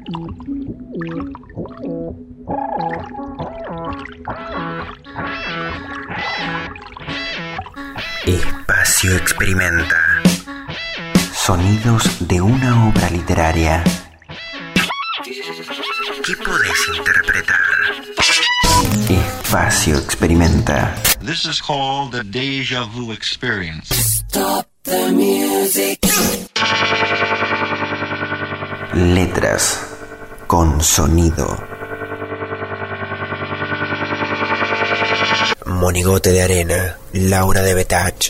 Espacio Experimenta. Sonidos de una obra literaria. ¿Qué podés interpretar? Espacio Experimenta. This is called the Deja Vu Experience. Stop the music. Letras con sonido. Monigote de arena, Laura de Betach.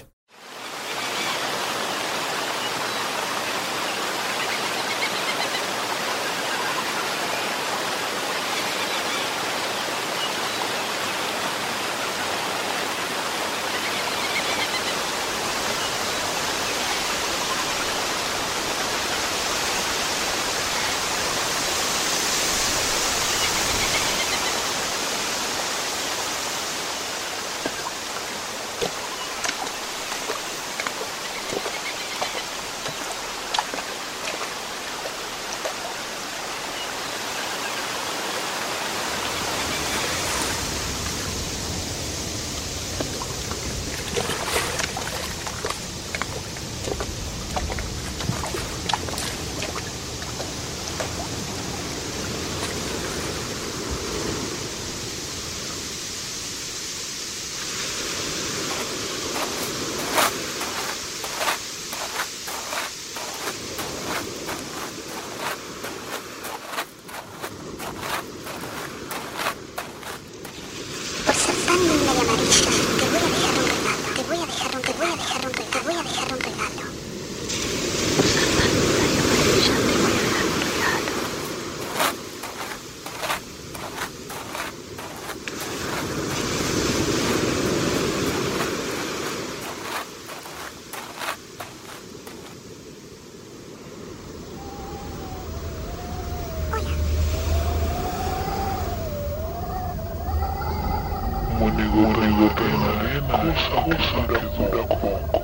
Monigote de arena, cosa que dura poco.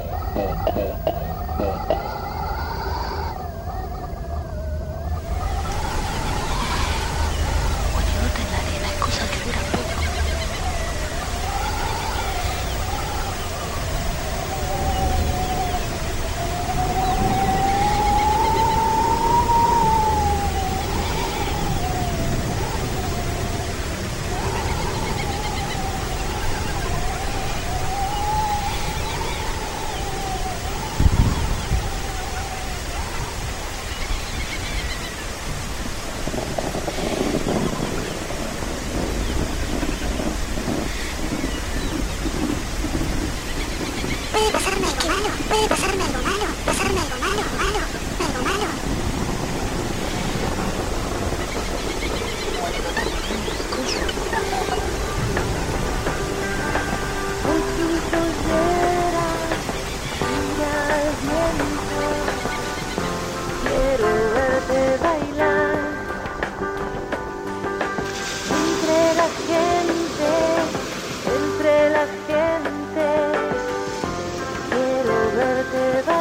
Monigote en la arena es cosa que dura poco. Puede pasarme algo malo, malo. Quiero verte bailar entre la gente. Quiero verte bailar.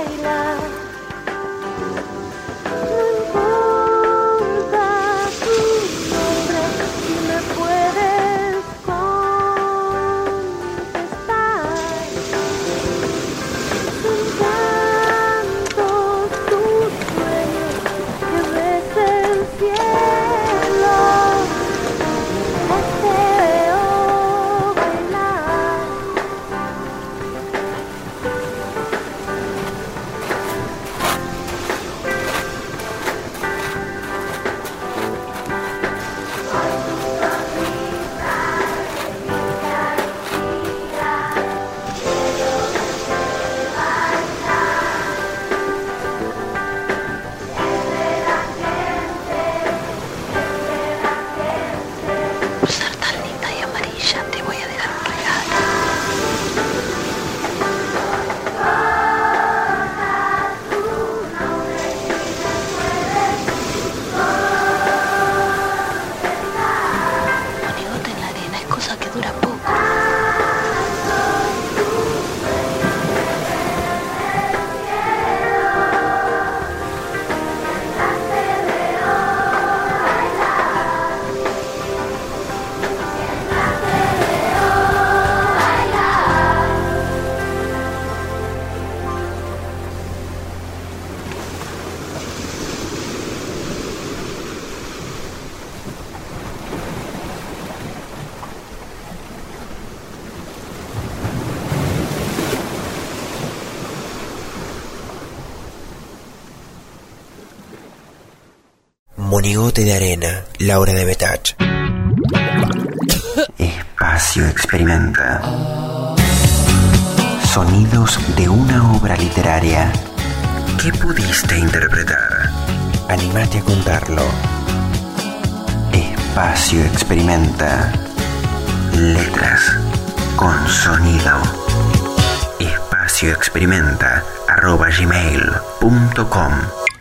Monigote de arena, Laura de Betach. Espacio Experimenta. Sonidos de una obra literaria. ¿Qué pudiste interpretar? Animate a contarlo. Espacio Experimenta. Letras con sonido. espacioexperimenta@gmail.com